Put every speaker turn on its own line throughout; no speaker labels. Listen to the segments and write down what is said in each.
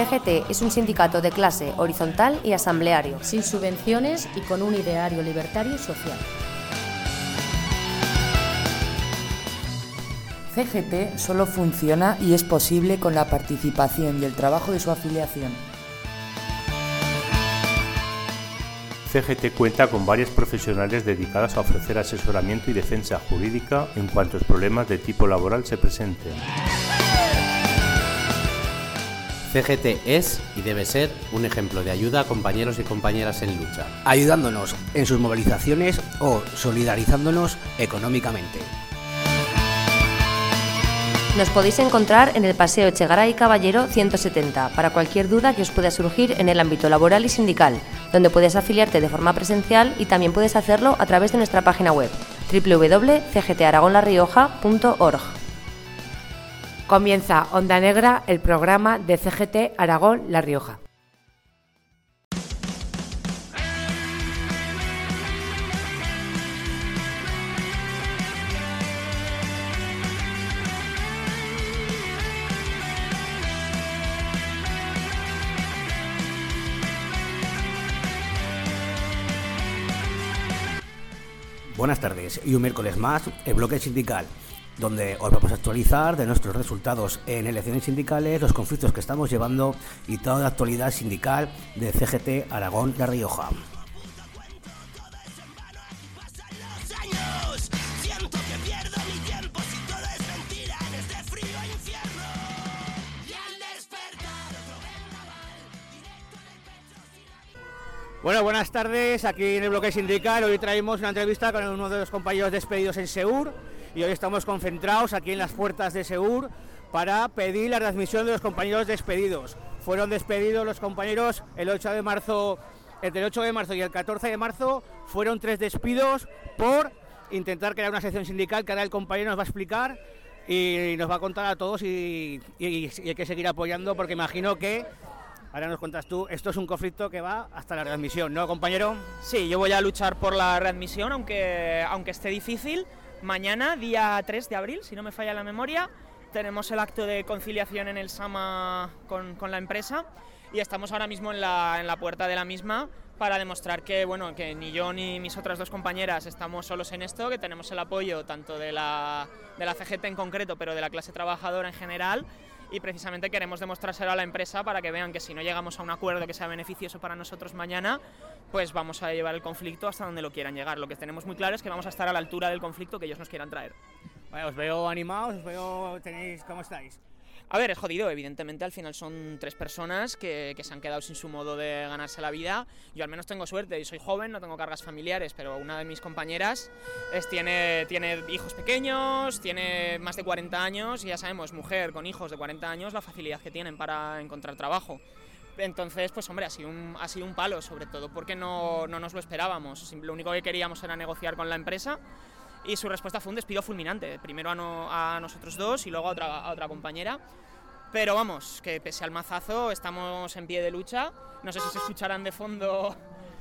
CGT es un sindicato de clase, horizontal y asambleario,
sin subvenciones y con un ideario libertario y social.
CGT solo funciona y es posible con la participación y el trabajo de su afiliación.
CGT cuenta con varios profesionales dedicados a ofrecer asesoramiento y defensa jurídica en cuantos problemas de tipo laboral se presenten.
CGT es y debe ser un ejemplo de ayuda a compañeros y compañeras en lucha,
ayudándonos en sus movilizaciones o solidarizándonos económicamente.
Nos podéis encontrar en el Paseo Echegaray Caballero 170 para cualquier duda que os pueda surgir en el ámbito laboral y sindical, donde puedes afiliarte de forma presencial y también puedes hacerlo a través de nuestra página web www.cgtaragonlarrioja.org.
Comienza Onda Negra, el programa de CGT Aragón La Rioja.
Buenas tardes y un miércoles más, el bloque sindical, donde os vamos a actualizar de nuestros resultados en elecciones sindicales, los conflictos que estamos llevando y toda la actualidad sindical de CGT Aragón La Rioja.
Bueno, buenas tardes, aquí en el bloque sindical. Hoy traemos una entrevista con uno de los compañeros despedidos en Seur y hoy estamos concentrados aquí en las puertas de Seur para pedir la readmisión de los compañeros despedidos. Fueron despedidos los compañeros el 8 de marzo, entre el 8 de marzo y el 14 de marzo fueron 3 despidos por intentar crear una sección sindical que ahora el compañero nos va a explicar y nos va a contar a todos y hay que seguir apoyando porque imagino que... Ahora nos cuentas tú, esto es un conflicto que va hasta la readmisión, ¿no, compañero?
Sí, yo voy a luchar por la readmisión, aunque esté difícil. Mañana, día 3 de abril, si no me falla la memoria, tenemos el acto de conciliación en el SAMA con la empresa y estamos ahora mismo en la puerta de la misma para demostrar que ni yo ni mis otras 2 compañeras estamos solos en esto, que tenemos el apoyo tanto de la CGT en concreto, pero de la clase trabajadora en general. Y precisamente queremos demostrárselo a la empresa para que vean que si no llegamos a un acuerdo que sea beneficioso para nosotros mañana, pues vamos a llevar el conflicto hasta donde lo quieran llegar. Lo que tenemos muy claro es que vamos a estar a la altura del conflicto que ellos nos quieran traer.
Bueno, os veo animados, ¿cómo estáis?
A ver, es jodido, evidentemente al final son 3 personas que se han quedado sin su modo de ganarse la vida. Yo al menos tengo suerte y soy joven, no tengo cargas familiares, pero una de mis compañeras tiene hijos pequeños, tiene más de 40 años y ya sabemos, mujer con hijos de 40 años, la facilidad que tienen para encontrar trabajo. Entonces, pues hombre, ha sido un palo, sobre todo porque no nos lo esperábamos. Lo único que queríamos era negociar con la empresa. Y su respuesta fue un despido fulminante, primero a nosotros 2 y luego a otra compañera. Pero vamos, que pese al mazazo estamos en pie de lucha, no sé si se escucharán de fondo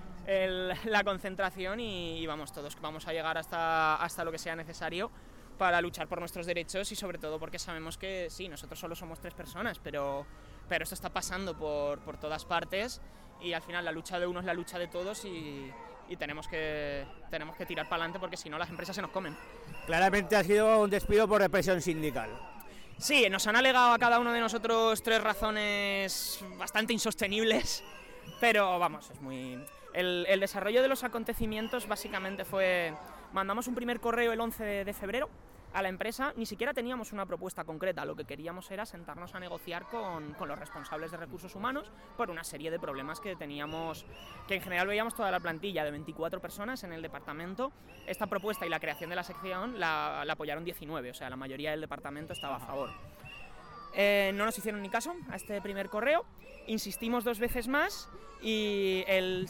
la concentración y vamos, todos vamos a llegar hasta lo que sea necesario para luchar por nuestros derechos y sobre todo porque sabemos que sí, nosotros solo somos 3 personas, pero esto está pasando por todas partes y al final la lucha de uno es la lucha de todos y tenemos que tirar para adelante porque si no las empresas se nos comen.
Claramente ha sido un despido por represión sindical.
Sí, nos han alegado a cada uno de nosotros 3 razones bastante insostenibles, pero vamos, es muy... El desarrollo de los acontecimientos básicamente fue... Mandamos un primer correo el 11 de febrero a la empresa, ni siquiera teníamos una propuesta concreta, lo que queríamos era sentarnos a negociar con los responsables de recursos humanos por una serie de problemas que teníamos, que en general veíamos toda la plantilla de 24 personas en el departamento. Esta propuesta y la creación de la sección la apoyaron 19, o sea, la mayoría del departamento estaba a favor. No nos hicieron ni caso a este primer correo, insistimos 2 veces más y el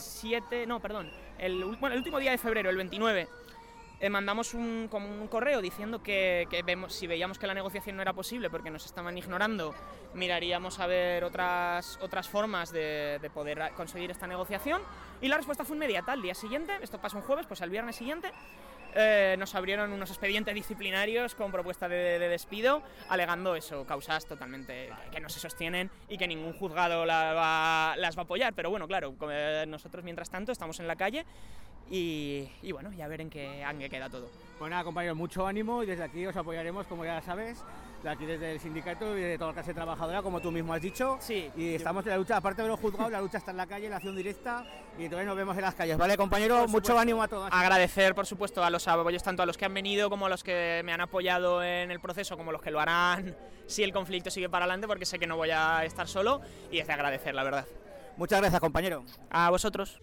último día de febrero, el 29, mandamos un correo diciendo que si veíamos que la negociación no era posible porque nos estaban ignorando, miraríamos a ver otras formas de poder conseguir esta negociación y la respuesta fue inmediata. Al día siguiente, esto pasa un jueves, pues al viernes siguiente nos abrieron unos expedientes disciplinarios con propuesta de despido, alegando eso, causas totalmente que no se sostienen y que ningún juzgado las va a apoyar. Pero bueno, claro, nosotros mientras tanto estamos en la calle y bueno, ya ver en qué queda todo.
Pues nada, compañeros, mucho ánimo y desde aquí os apoyaremos, como ya sabes, de aquí desde el sindicato y de toda la clase trabajadora, como tú mismo has dicho.
Sí.
Y estamos en la lucha, aparte de los juzgados, la lucha está en la calle, la acción directa, y todavía nos vemos en las calles. Vale, compañeros, mucho ánimo a todos.
Agradecer, por supuesto, a los apoyos, tanto a los que han venido como a los que me han apoyado en el proceso, como los que lo harán si el conflicto sigue para adelante, porque sé que no voy a estar solo, y es de agradecer, la verdad.
Muchas gracias, compañero.
A vosotros.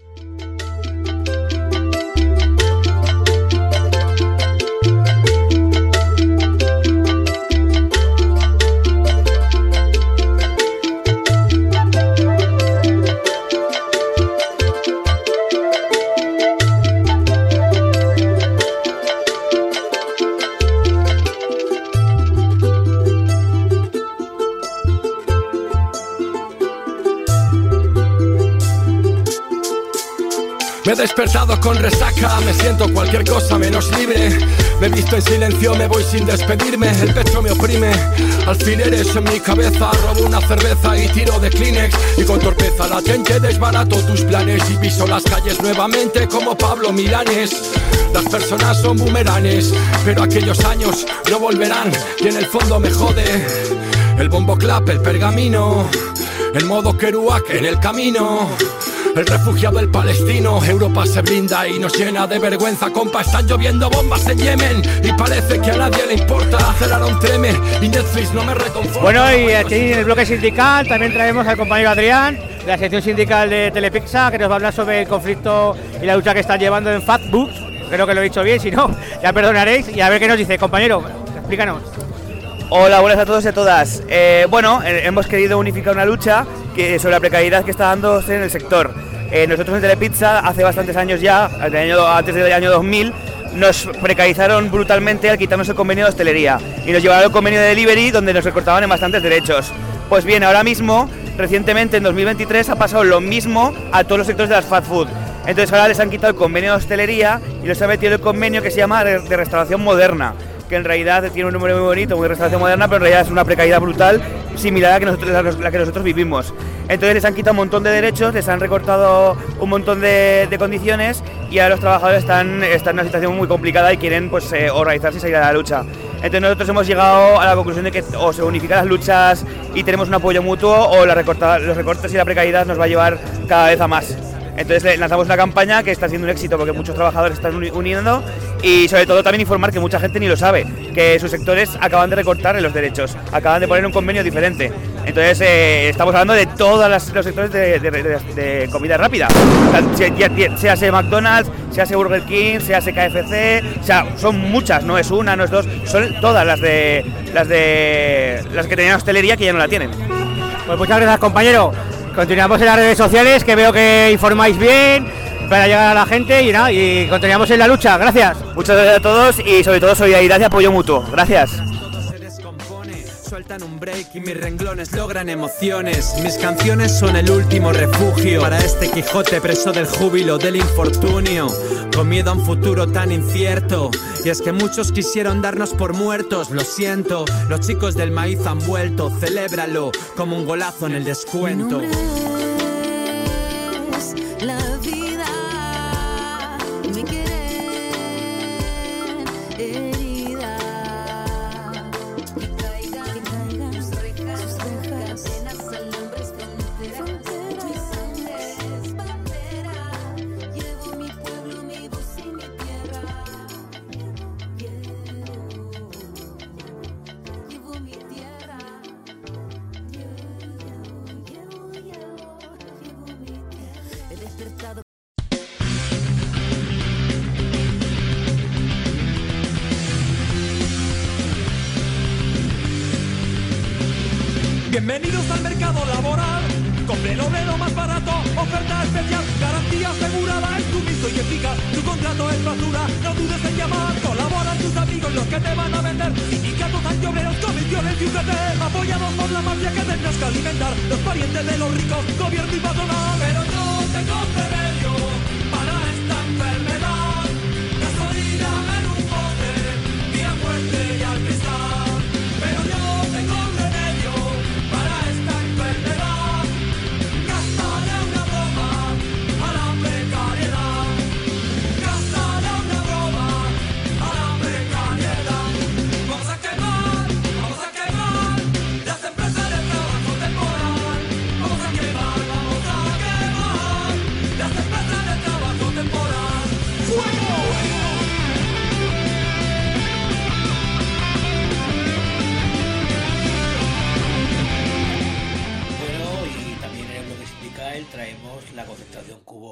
Me he despertado con resaca, me siento cualquier cosa menos libre. Me he visto en silencio, me voy sin despedirme. El pecho me oprime, alfileres en mi cabeza. Robo una cerveza y tiro de Kleenex. Y con torpeza latente desbarato tus planes. Y piso las calles nuevamente como Pablo Milanes. Las personas son boomeranes, pero aquellos años no volverán. Y en el fondo me jode el bombo clap, el pergamino, el modo Kerouac en el camino. El refugiado, el palestino. Europa se blinda y nos llena de vergüenza. Compa, están lloviendo bombas en Yemen y parece que a nadie le importa. Aceleraron treme y Netflix no me reconforta.
Bueno, y aquí en el bloque sindical también traemos al compañero Adrián, de la sección sindical de Telepizza, que nos va a hablar sobre el conflicto y la lucha que están llevando en Fatbooks. Creo que lo he dicho bien, si no, ya perdonaréis. Y a ver qué nos dice, compañero, explícanos.
Hola, buenas a todos y a todas. Hemos querido unificar una lucha sobre la precariedad que está dándose en el sector. Nosotros en Telepizza, hace bastantes años ya, antes del año 2000, nos precarizaron brutalmente al quitarnos el convenio de hostelería y nos llevaron al convenio de delivery, donde nos recortaban en bastantes derechos. Pues bien, ahora mismo, recientemente en 2023, ha pasado lo mismo a todos los sectores de las fast food. Entonces ahora les han quitado el convenio de hostelería y les han metido el convenio que se llama de restauración moderna, que en realidad tiene un número muy bonito, muy restauración moderna, pero en realidad es una precariedad brutal, similar a la que nosotros vivimos. Entonces les han quitado un montón de derechos, les han recortado un montón de condiciones y ahora los trabajadores están en una situación muy complicada y quieren pues organizarse y salir a la lucha. Entonces nosotros hemos llegado a la conclusión de que o se unifican las luchas y tenemos un apoyo mutuo, o los recortes y la precariedad nos va a llevar cada vez a más. Entonces lanzamos una campaña que está siendo un éxito porque muchos trabajadores están uniendo, y sobre todo también informar que mucha gente ni lo sabe, que sus sectores acaban de recortar en los derechos, acaban de poner un convenio diferente. Entonces estamos hablando de todos los sectores de comida rápida, sea McDonald's, sea Burger King, sea KFC, o sea, son muchas, no es una, no es dos, son todas las que tenían hostelería que ya no la tienen.
Pues muchas gracias, compañero. Continuamos en las redes sociales, que veo que informáis bien para llegar a la gente y nada, y continuamos en la lucha. Gracias.
Muchas gracias a todos y sobre todo solidaridad y apoyo mutuo. Gracias.
Sueltan un break y mis renglones logran emociones. Mis canciones son el último refugio para este Quijote preso del júbilo, del infortunio, con miedo a un futuro tan incierto. Y es que muchos quisieron darnos por muertos, lo siento. Los chicos del maíz han vuelto, celébralo como un golazo en el descuento.
La vida me quiere herida. Que caigan sus rejas, cadenas, alambres, fronteras. Mi sangre es bandera. Llevo mi pueblo, mi voz y mi tierra. Llevo mi tierra. He despertado.
Bienvenidos al mercado laboral. Compre lo más barato, oferta especial, garantía asegurada, es sumiso y eficaz. Tu contrato es basura, no dudes en llamar. Colaboran tus amigos los que te van a vender. Sindicatos antiobreros, comisiones y UGT, apoyados por la mafia que tendrás que alimentar. Los parientes de los ricos, gobierno y patronal. Pero no tengo remedio para esta enfermedad. Gasolina,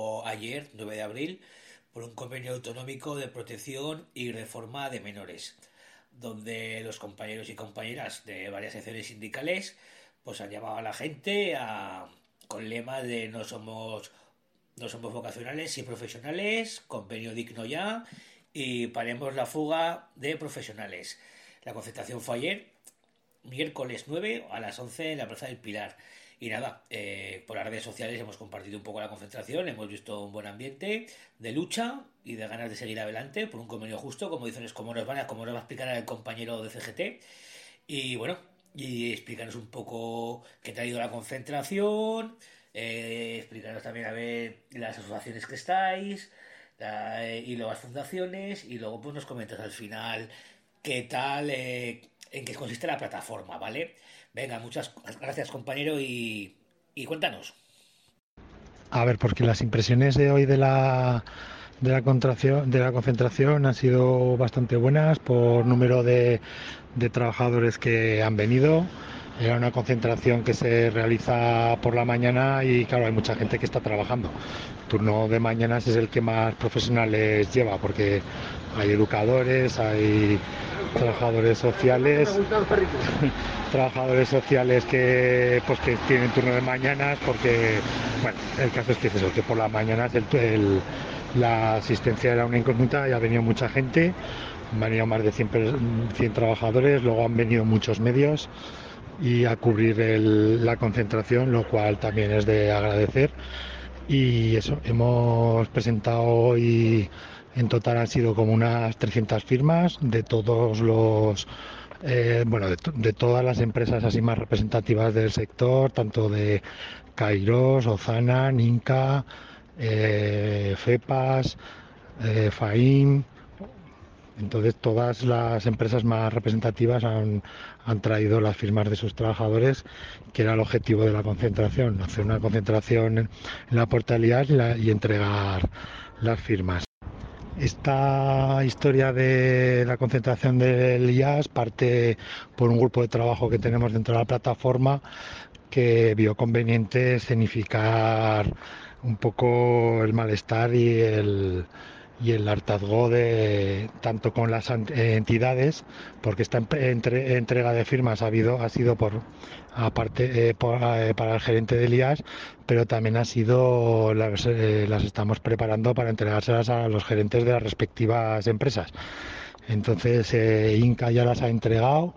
firmó ayer, 9 de abril, por un convenio autonómico de protección y reforma de menores, donde los compañeros y compañeras de varias secciones sindicales pues han llamado a la gente con lema de no somos vocacionales y profesionales, convenio digno ya, y paremos la fuga de profesionales. La concentración fue ayer, miércoles 9 a las 11 en la Plaza del Pilar. Y nada, por las redes sociales hemos compartido un poco la concentración, hemos visto un buen ambiente de lucha y de ganas de seguir adelante por un convenio justo, como dices, como nos va a explicar el compañero de CGT. Y bueno, y explícanos un poco qué te ha ido la concentración, explícanos también a ver las asociaciones que estáis y luego las fundaciones, y luego pues nos comentas al final qué tal, en qué consiste la plataforma, ¿vale? Venga, muchas gracias, compañero, y cuéntanos.
A ver, porque las impresiones de hoy de la concentración han sido bastante buenas por número de trabajadores que han venido. Era una concentración que se realiza por la mañana y claro, hay mucha gente que está trabajando. El turno de mañanas es el que más profesionales lleva, porque hay educadores, hay trabajadores sociales que tienen turno de mañanas, porque bueno, el caso es que es eso, que por las mañanas la asistencia era una incógnita y ha venido mucha gente, han venido más de 100 trabajadores, luego han venido muchos medios y a cubrir la concentración, lo cual también es de agradecer. Y eso, hemos presentado hoy, en total han sido como unas 300 firmas de todos los de todas las empresas así más representativas del sector, tanto de Kairos, Ozana, Ninca, FEPAS, FAIM. Entonces todas las empresas más representativas han traído las firmas de sus trabajadores, que era el objetivo de la concentración, hacer una concentración en la Puerta del IAS y entregar las firmas. Esta historia de la concentración del IAS parte por un grupo de trabajo que tenemos dentro de la plataforma, que vio conveniente escenificar un poco el malestar y el hartazgo tanto con las entidades, porque esta entrega de firmas ha sido para el gerente del IAS, pero también las estamos preparando para entregárselas a los gerentes de las respectivas empresas. Entonces Inca ya las ha entregado,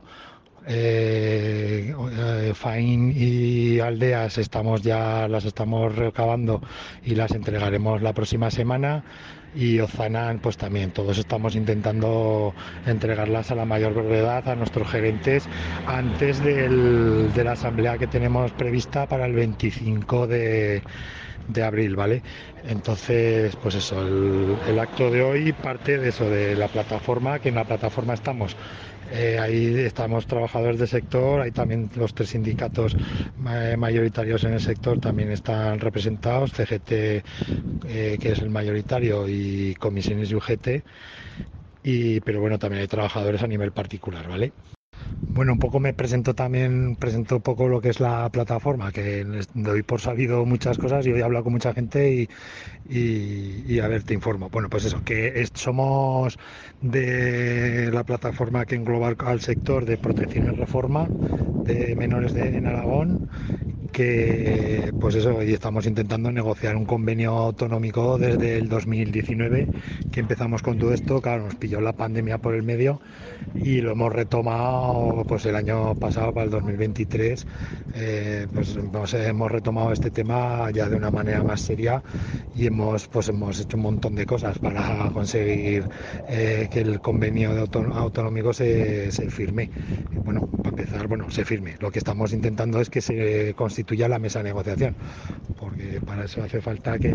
Fain y Aldeas las estamos recabando y las entregaremos la próxima semana, y Ozanan pues también. Todos estamos intentando entregarlas a la mayor brevedad a nuestros gerentes antes de la asamblea que tenemos prevista para el 25 de abril, ¿vale? Entonces, pues eso, el acto de hoy parte de eso, de la plataforma, que en la plataforma estamos. Ahí estamos trabajadores del sector, hay también los 3 sindicatos mayoritarios en el sector, también están representados, CGT, que es el mayoritario, y comisiones y UGT, pero bueno, también hay trabajadores a nivel particular, ¿vale? Bueno, un poco presento un poco lo que es la plataforma, que doy por sabido muchas cosas y hoy he hablado con mucha gente y a ver, te informo. Bueno, pues eso, que somos de la plataforma que engloba al sector de protección y reforma de menores en Aragón, que pues eso, y estamos intentando negociar un convenio autonómico desde el 2019, que empezamos con todo esto. Claro, nos pilló la pandemia por el medio y lo hemos retomado pues el año pasado, para el 2023, hemos retomado este tema ya de una manera más seria y hemos hecho un montón de cosas para conseguir que el convenio autonómico se firme. Bueno, para empezar, se firme. Lo que estamos intentando es que se constituya la mesa de negociación, porque para eso hace falta que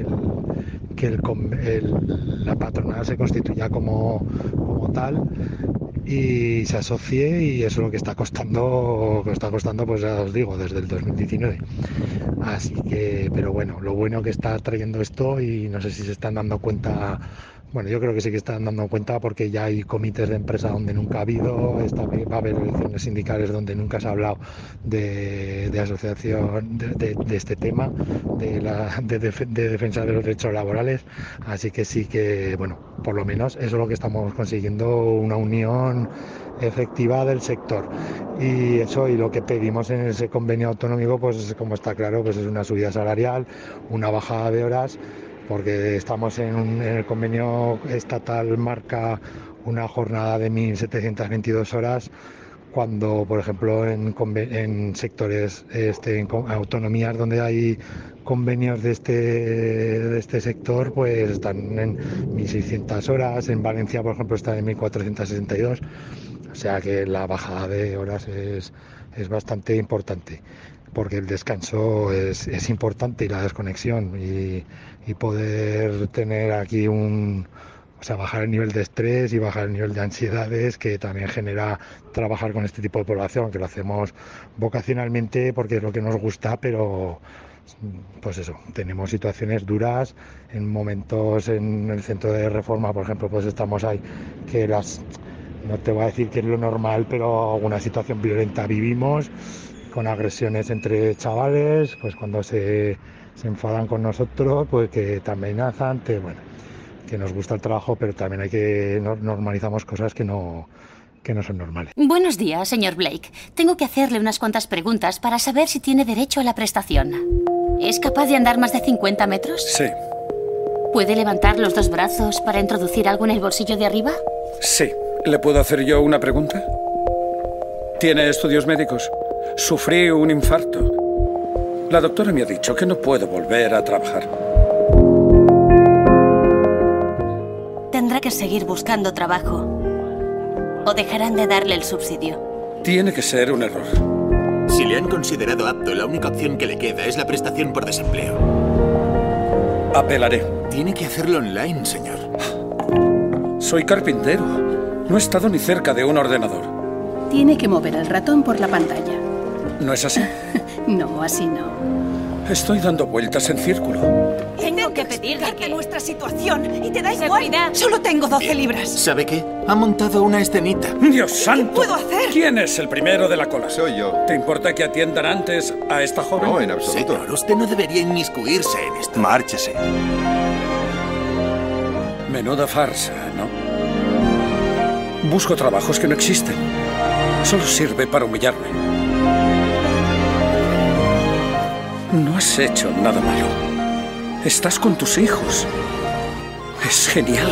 la patronal se constituya como tal y se asocie, y eso es lo que está costando, pues ya os digo, desde el 2019. Así que, pero bueno, lo bueno que está trayendo esto, y no sé si se están dando cuenta Bueno, yo creo que sí que están dando cuenta porque ya hay comités de empresa donde nunca ha habido, va a haber elecciones sindicales donde nunca se ha hablado de asociación de este tema, de defensa de los derechos laborales, así que sí que, bueno, por lo menos eso es lo que estamos consiguiendo, una unión efectiva del sector. Y eso, y lo que pedimos en ese convenio autonómico, pues como está claro, pues es una subida salarial, una bajada de horas, porque estamos en el convenio estatal marca una jornada de 1.722 horas, cuando, por ejemplo, en sectores, en autonomías donde hay convenios de este sector, pues están en 1.600 horas, en Valencia, por ejemplo, está en 1.462, o sea que la bajada de horas es bastante importante, porque el descanso es importante y la desconexión y poder tener aquí bajar el nivel de estrés y bajar el nivel de ansiedades que también genera trabajar con este tipo de población, que lo hacemos vocacionalmente porque es lo que nos gusta, pero pues eso, tenemos situaciones duras en momentos. En el centro de reforma, por ejemplo, pues estamos ahí que no te voy a decir que es lo normal, pero alguna situación violenta vivimos, con agresiones entre chavales, pues cuando se enfadan con nosotros, pues que te amenazan, que nos gusta el trabajo, pero también hay que normalizamos cosas que no son normales.
Buenos días, señor Blake. Tengo que hacerle unas cuantas preguntas para saber si tiene derecho a la prestación. ¿Es capaz de andar más de 50 metros?
Sí.
¿Puede levantar los dos brazos para introducir algo en el bolsillo de arriba?
Sí. ¿Le puedo hacer yo una pregunta? ¿Tiene estudios médicos? Sufrí un infarto. La doctora me ha dicho que no puedo volver a trabajar.
Tendrá que seguir buscando trabajo. ¿O dejarán de darle el subsidio?
Tiene que ser un error.
Si le han considerado apto, la única opción que le queda es la prestación por desempleo.
Apelaré.
Tiene que hacerlo online, señor.
Soy carpintero. No he estado ni cerca de un ordenador.
Tiene que mover el ratón por la pantalla.
¿No es así?
No, así no.
Estoy dando vueltas en círculo.
Tengo que pedirle que nuestra situación y te da igual. Solo tengo 12 libras.
¿Sabe qué? Ha montado una escenita.
¡Dios santo!
¿Qué puedo hacer?
¿Quién es el primero de la cola?
Soy yo.
¿Te importa que atiendan antes a esta joven?
No, en absoluto.
Señor, usted no debería inmiscuirse en esto.
Márchese.
Menuda farsa, ¿no? Busco trabajos que no existen. Solo sirve para humillarme. No has hecho nada malo. Estás con tus hijos. Es genial.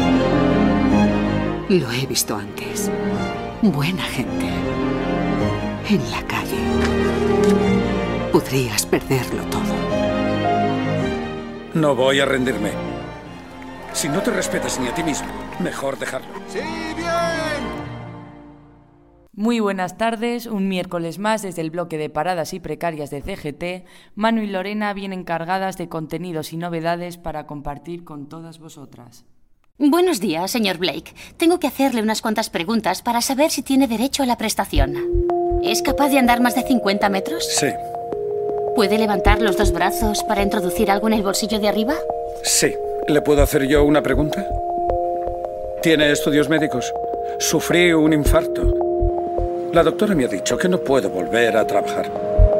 Lo he visto antes. Buena gente. En la calle. Podrías perderlo todo.
No voy a rendirme. Si no te respetas ni a ti mismo, mejor dejarlo.
¡Sí, bien!
Muy buenas tardes, un miércoles más desde el bloque de paradas y precarias de CGT. Manu y Lorena vienen cargadas de contenidos y novedades para compartir con todas vosotras.
Buenos días, señor Blake. Tengo que hacerle unas cuantas preguntas para saber si tiene derecho a la prestación. ¿Es capaz de andar más de 50 metros?
Sí.
¿Puede levantar los dos brazos para introducir algo en el bolsillo de arriba?
Sí. ¿Le puedo hacer yo una pregunta? ¿Tiene estudios médicos? Sufrí un infarto. La doctora me ha dicho que no puedo volver a trabajar.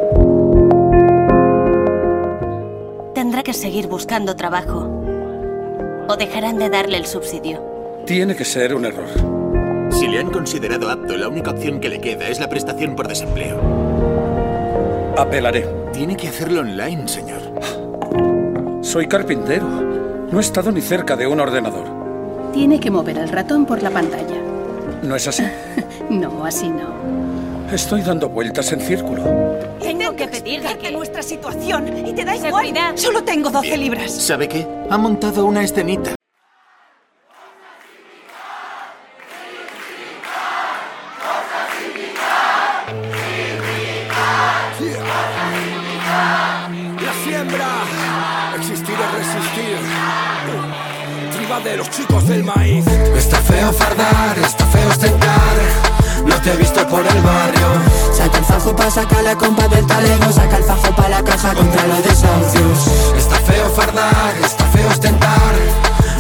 Tendrá que seguir buscando trabajo. ¿O dejarán de darle el subsidio?
Tiene que ser un error.
Si le han considerado apto, la única opción que le queda es la prestación por desempleo.
Apelaré.
Tiene que hacerlo online, señor.
Soy carpintero. No he estado ni cerca de un ordenador.
Tiene que mover el ratón por la pantalla.
¿No es así?
No, así no.
Estoy dando vueltas en círculo.
Tengo que pedirle que nuestra situación y te da igual. Solo tengo 12 libras.
¿Sabe qué? Ha montado una escenita.
La siembra, existir es resistir. Triba de los chicos del maíz.
Está feo fardar, está feo ostentar. No te he visto por el barrio. Saca el fajo pa' sacar la compa del talego. Saca el fajo pa' la caja contra los desahucios. Está feo fardar, está feo ostentar.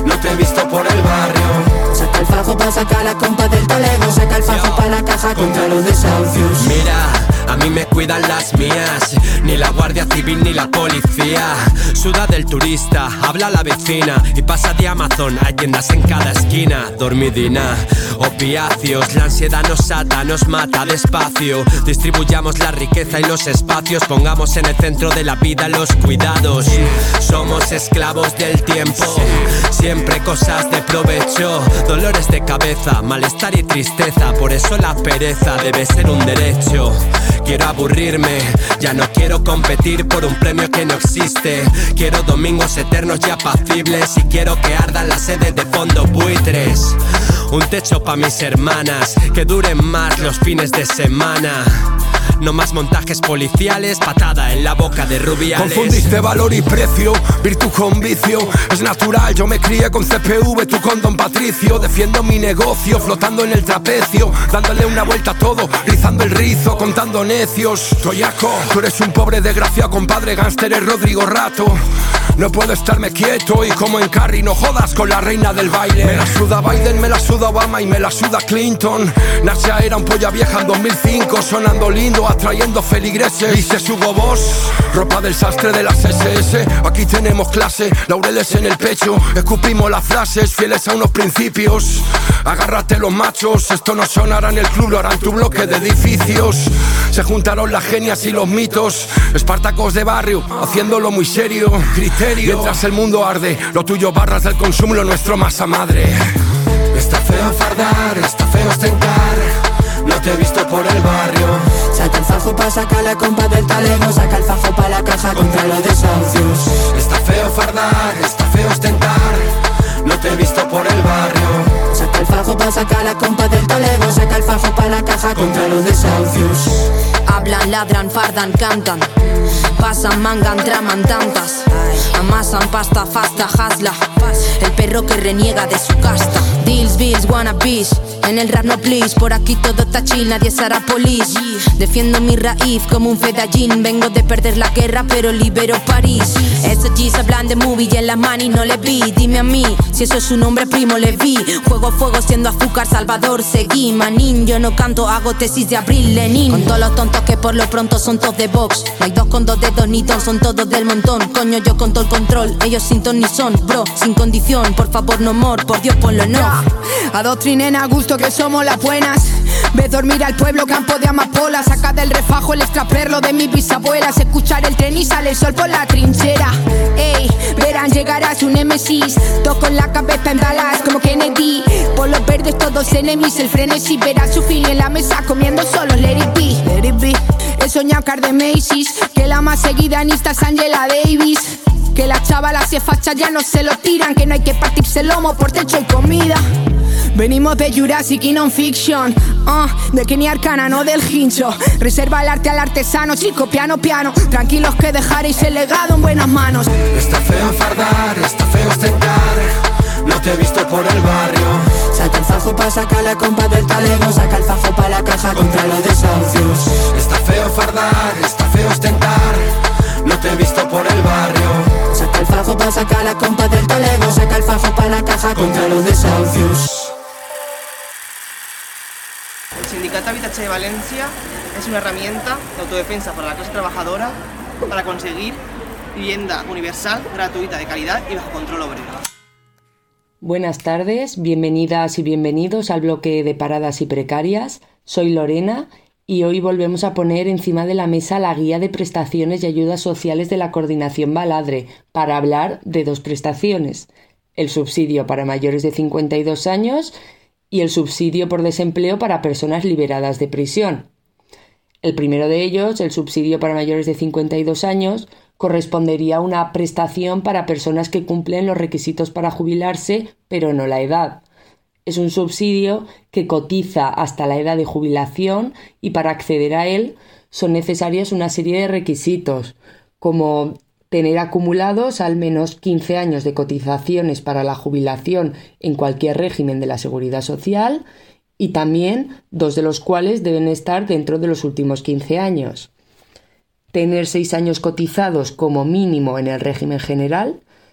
no te he visto por el barrio.
Saca el fajo pa' sacar la compa del talego. Saca el fajo pa' la caja contra los desahucios.
Mira, a mí me cuidan las mías, ni la Guardia Civil ni la policía. Suda del turista, habla la vecina y pasa de Amazon, hay tiendas en cada esquina. Dormidina, opiáceos, la ansiedad nos ata, nos mata despacio. Distribuyamos la riqueza y los espacios, pongamos en el centro de la vida los cuidados. Somos esclavos del tiempo, siempre cosas de provecho. Dolores de cabeza, malestar y tristeza, por eso la pereza debe ser un derecho. Quiero aburrirme, ya no quiero competir por un premio que no existe. Quiero domingos eternos y apacibles, y quiero que ardan las sedes de fondo buitres. Un techo pa' mis hermanas, que duren más los fines de semana. No más montajes policiales, patada en la boca de Rubiales.
Confundiste valor y precio, virtud con vicio. Es natural, yo me crié con CPV, tú con Don Patricio. Defiendo mi negocio, flotando en el trapecio, dándole una vuelta a todo, rizando el rizo, contando necios. Toyaco, tú eres un pobre desgraciado, compadre gánster, es Rodrigo Rato. No puedo estarme quieto y como en Carrie no jodas con la reina del baile. Me la suda Biden, me la suda Obama y me la suda Clinton. Nasia era un polla vieja en 2005, sonando lindo, atrayendo feligreses. Y se subo vos, ropa del sastre de las SS. Aquí tenemos clase, laureles en el pecho, escupimos las frases, fieles a unos principios. Agárrate los machos, esto no sonará en el club, lo harán tu bloque de edificios. Se juntaron las genias y los mitos, espartacos de barrio, haciéndolo muy serio. Mientras el mundo arde, lo tuyo barras del consumo, lo nuestro masa madre.
Está feo fardar, está feo ostentar, no te he visto por el barrio.
Saca el fajo pa' sacar la compa del talego. Saca el fajo pa' la caja contra los desahucios.
Está feo fardar, está feo ostentar, no te he visto por el barrio.
Saca el fajo pa' sacar la compa del talego. Saca el fajo pa' la caja contra los desahucios.
Hablan, ladran, fardan, cantan, pasan, mangan, traman tantas, amasan pasta, fasta, hasla, el perro que reniega de su casta. Deals, bills, wannabes, en el rap no please, por aquí todo está chill, nadie será police. Defiendo mi raíz como un fedallín, vengo de perder la guerra pero libero París. Esos G's hablan de movie y en la mani no le vi. Dime a mí, si eso es su nombre primo le vi. Juego a fuego siendo azúcar, Salvador, seguí. Manín, yo no canto, hago tesis de Abril Lenin. Con todos los tontos que por lo pronto son todos de Vox. No hay dos con dos dedos ni dos, son todos del montón. Coño, yo con todo el control, ellos sin ton ni son. Bro, sin condición, por favor no more, por Dios ponlo no.
Adoctrinen a gusto que somos las buenas. Ve dormir al pueblo, campo de amapola. Saca del refajo el extraperlo de mis bisabuelas. Escuchar el tren y sale el sol por la trinchera. Ey, verán llegar a su némesis, dos con la cabeza en balas como Kennedy. Por los verdes todos enemies, el frenesí. Verá su fin en la mesa comiendo solo let it be, let it be. He soñado car de Macy's, que la más seguida en Insta es Angela Davis. Que las chavalas y fachas ya no se lo tiran, que no hay que partirse el lomo por techo y comida. Venimos de Jurassic y non-fiction, de Kenny Arcana, no del hincho. Reserva el arte al artesano, chico, piano, piano. Tranquilos que dejaréis el legado en buenas manos.
Está feo fardar, está feo ostentar, no te he visto por el barrio.
Saca el fajo pa' sacar la compa del talego. Saca el fajo pa' la caja contra los desahucios.
Está feo fardar, está feo ostentar, no te he visto por el barrio.
Saca el fajo pa' sacar la compa del talego. Saca el fajo pa' la caja contra los desahucios.
El Sindicato Habitatge de Valencia es una herramienta de autodefensa para la clase trabajadora para conseguir vivienda universal, gratuita, de calidad y bajo control obrero.
Buenas tardes, bienvenidas y bienvenidos al bloque de Paradas y Precarias. Soy Lorena y hoy volvemos a poner encima de la mesa la guía de prestaciones y ayudas sociales de la Coordinación Baladre para hablar de dos prestaciones: el subsidio para mayores de 52 años y el subsidio por desempleo para personas liberadas de prisión. El primero de ellos, el subsidio para mayores de 52 años, correspondería a una prestación para personas que cumplen los requisitos para jubilarse, pero no la edad. Es un subsidio que cotiza hasta la edad de jubilación y para acceder a él son necesarias una serie de requisitos, como tener acumulados al menos 15 años de cotizaciones para la jubilación en cualquier régimen de la Seguridad Social y también 2 de los cuales deben estar dentro de los últimos 15 años. Tener 6 años cotizados como mínimo en el régimen general,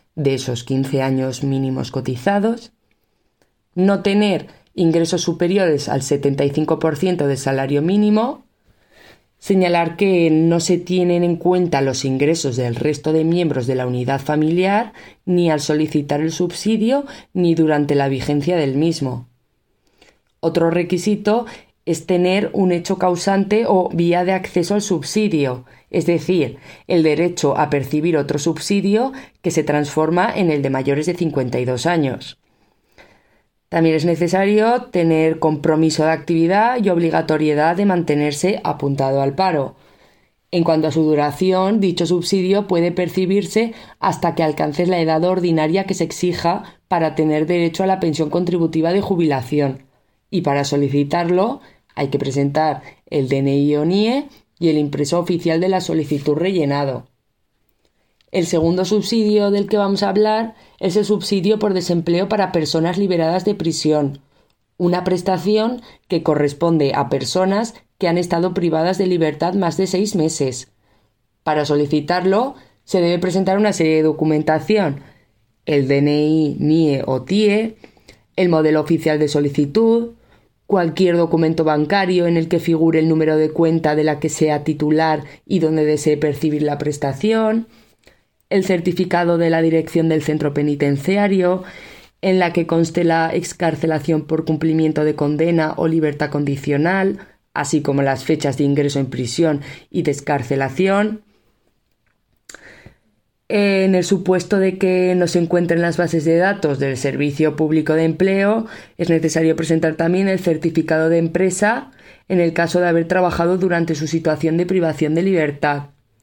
de esos 15 años mínimos cotizados, no tener ingresos superiores al 75% del salario mínimo, señalar que no se tienen en cuenta los ingresos del resto de miembros de la unidad familiar ni al solicitar el subsidio ni durante la vigencia del mismo. Otro requisito es tener un hecho causante o vía de acceso al subsidio, es decir, el derecho a percibir otro subsidio que se transforma en el de mayores de 52 años. También es necesario tener compromiso de actividad y obligatoriedad de mantenerse apuntado al paro. En cuanto a su duración, dicho subsidio puede percibirse hasta que alcances la edad ordinaria que se exija para tener derecho a la pensión contributiva de jubilación. Y para solicitarlo hay que presentar el DNI o NIE y el impreso oficial de la solicitud rellenado. El segundo subsidio del que vamos a hablar es el subsidio por desempleo para personas liberadas de prisión, una prestación que corresponde a personas que han estado privadas de libertad más de 6 meses. Para solicitarlo se debe presentar una serie de documentación: el DNI, NIE o TIE, el modelo oficial de solicitud, cualquier documento bancario en el que figure el número de cuenta de la que sea titular y donde desee percibir la prestación, el certificado de la dirección del centro penitenciario, en la que conste la excarcelación por cumplimiento de condena o libertad condicional, así como las fechas de ingreso en prisión y de excarcelación. En el supuesto de que no se encuentren las bases de datos del Servicio Público de Empleo, es necesario presentar también el certificado de empresa en el caso de haber trabajado durante su situación de privación de libertad.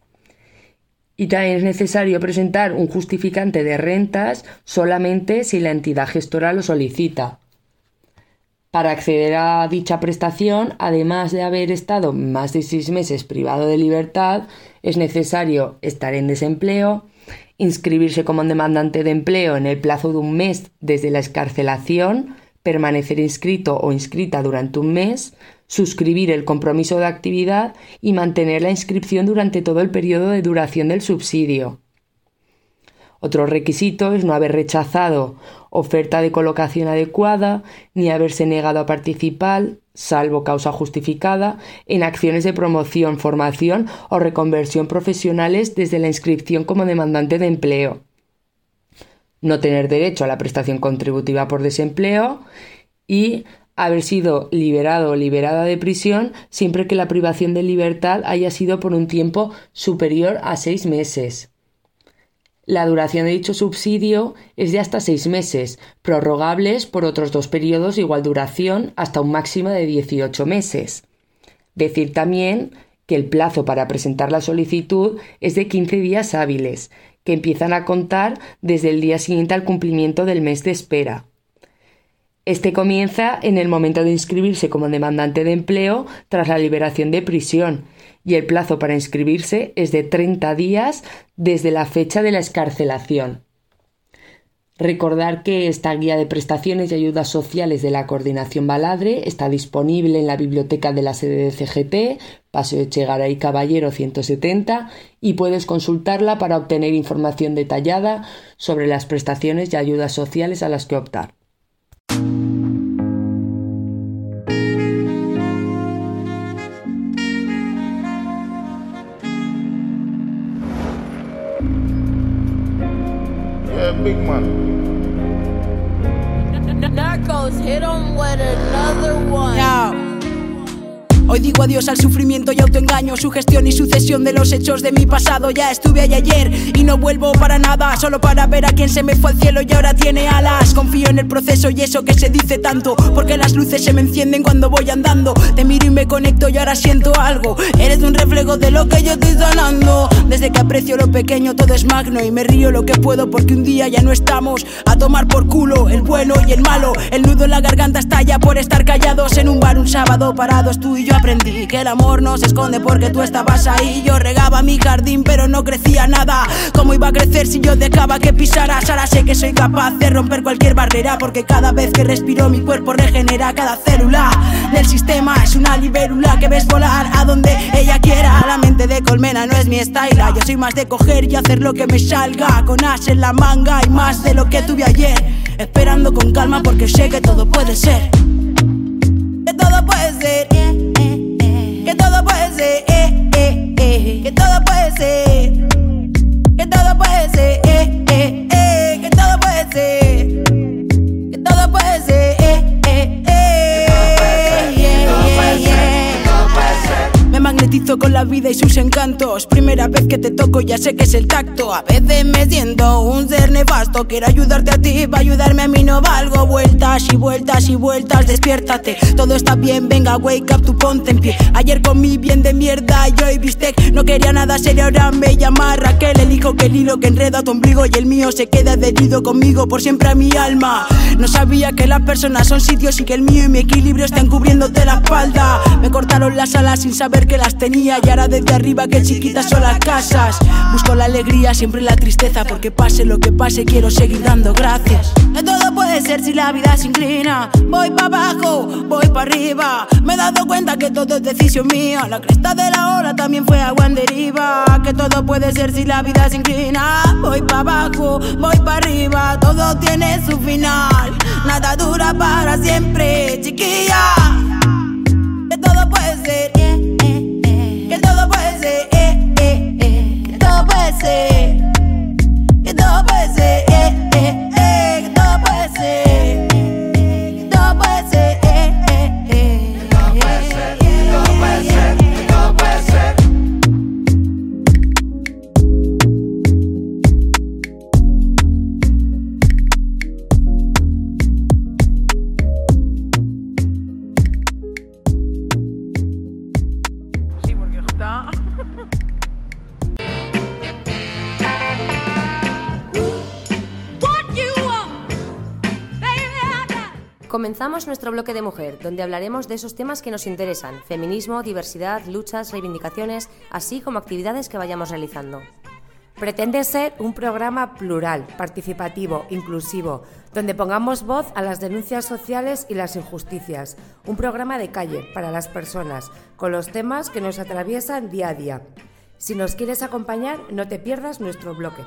Y también es necesario presentar un justificante de rentas solamente si la entidad gestora lo solicita. Para acceder a dicha prestación, además de haber estado más de 6 meses privado de libertad, es necesario estar en desempleo, inscribirse como demandante de empleo en el plazo de un mes desde la excarcelación, permanecer inscrito o inscrita durante un mes, suscribir el compromiso de actividad y mantener la inscripción durante todo el periodo de duración del subsidio. Otro requisito es no haber rechazado oferta de colocación adecuada ni haberse negado a participar, salvo causa justificada, en acciones de promoción, formación o reconversión profesionales desde la inscripción como demandante de empleo. No tener derecho a la prestación contributiva por desempleo y haber sido liberado o liberada de prisión siempre que la privación de libertad haya sido por un tiempo superior a 6 meses. La duración de dicho subsidio es de hasta 6 meses, prorrogables por otros 2 periodos de igual duración hasta un máximo de 18 meses. Decir también que el plazo para presentar la solicitud es de 15 días hábiles, que empiezan a contar desde el día siguiente al cumplimiento del mes de espera. Este comienza en el momento de inscribirse como demandante de empleo tras la liberación de prisión y el plazo para inscribirse es de 30 días desde la fecha de la excarcelación. Recordar que esta guía de prestaciones y ayudas sociales de la Coordinación Baladre está disponible en la biblioteca de la sede de CGT, Paseo Echegaray Caballero 170, y puedes consultarla para obtener información detallada sobre las prestaciones y ayudas sociales a las que optar.
Big man.
Narcos hit 'em with another one.
Yeah. Hoy digo adiós al sufrimiento y autoengaño, sugestión y sucesión de los hechos de mi pasado. Ya estuve ahí ayer y no vuelvo para nada, solo para ver a quien se me fue al cielo y ahora tiene alas. Confío en el proceso y eso que se dice tanto, porque las luces se me encienden cuando voy andando. Te miro y me conecto y ahora siento algo. Eres un reflejo de lo que yo estoy sanando. Desde que aprecio lo pequeño todo es magno y me río lo que puedo porque un día ya no estamos. A tomar por culo el bueno y el malo. El nudo en la garganta estalla por estar callados en un bar un sábado parados tú y yo. Aprendí que el amor no se esconde porque tú estabas ahí. Yo regaba mi jardín pero no crecía nada. ¿Cómo iba a crecer si yo dejaba que pisaras? Ahora sé que soy capaz de romper cualquier barrera, porque cada vez que respiro mi cuerpo regenera. Cada célula del sistema es una libélula que ves volar a donde ella quiera. La mente de
de colmena no es mi style. Yo soy más de coger y hacer lo que me salga, con as en la manga y más de lo que tuve ayer, esperando con calma porque sé que todo puede ser. Que todo puede ser, que todo puede ser, que todo puede ser, que todo puede ser, que todo puede ser, que todo puede ser, Me magnetizo con la vida y sus encantos. Primera vez que te toco ya sé que es el tacto. A veces me siento un ser nefasto. Quiero ayudarte a ti, para ayudarme a mí no valgo. Vueltas y vueltas y vueltas, despiértate. Todo está bien, venga, wake up, tú ponte en pie. Ayer comí bien de mierda y hoy bistec. No quería nada serio, ahora me llama Raquel. Elijo que el hilo que enreda tu ombligo y el mío se queda adherido conmigo por siempre a mi alma. No sabía que las personas son sitios y que el mío y mi equilibrio están cubriéndote la espalda. Me cortaron las alas sin saber que las tenía y ahora desde arriba que chiquitas son las casas. Busco la alegría, siempre la tristeza, porque pase lo que pase quiero seguir dando gracias. Que todo puede ser si la vida se inclina. Voy para abajo, voy para arriba. Me he dado cuenta que todo es decisión mía. La cresta de la ola también fue agua en deriva. Que todo puede ser si la vida se inclina. Voy para abajo, voy para arriba. Todo tiene su final. Nada dura para siempre, chiquilla. Que todo puede ser, que todo puede ser, que todo puede ser, que todo puede ser, que todo puede ser, que todo puede ser, que todo puede ser, que todo puede ser, que todo puede ser.
Comenzamos nuestro bloque de mujer, donde hablaremos de esos temas que nos interesan: feminismo, diversidad, luchas, reivindicaciones, así como actividades que vayamos realizando.
Pretende ser un programa plural, participativo, inclusivo, donde pongamos voz a las denuncias sociales y las injusticias. Un programa de calle, para las personas, con los temas que nos atraviesan día a día. Si nos quieres acompañar, no te pierdas nuestro bloque.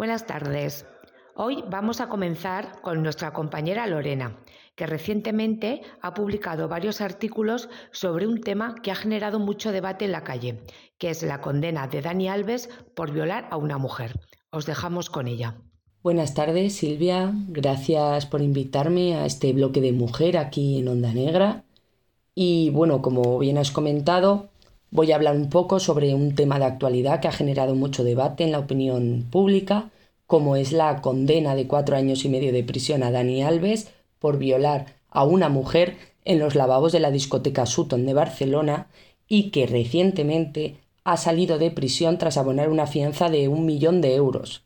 Buenas tardes. Hoy vamos a comenzar con nuestra compañera Lorena, que recientemente ha publicado varios artículos sobre un tema que ha generado mucho debate en la calle, que es la condena de Dani Alves por violar a una mujer. Os dejamos con ella.
Buenas tardes, Silvia. Gracias por invitarme a este bloque de mujer aquí en Onda Negra. Y bueno, como bien has comentado, voy a hablar un poco sobre un tema de actualidad que ha generado mucho debate en la opinión pública, como es la condena de 4 años y medio de prisión a Dani Alves por violar a una mujer en los lavabos de la discoteca Sutton de Barcelona y que recientemente ha salido de prisión tras abonar una fianza de 1 millón de euros.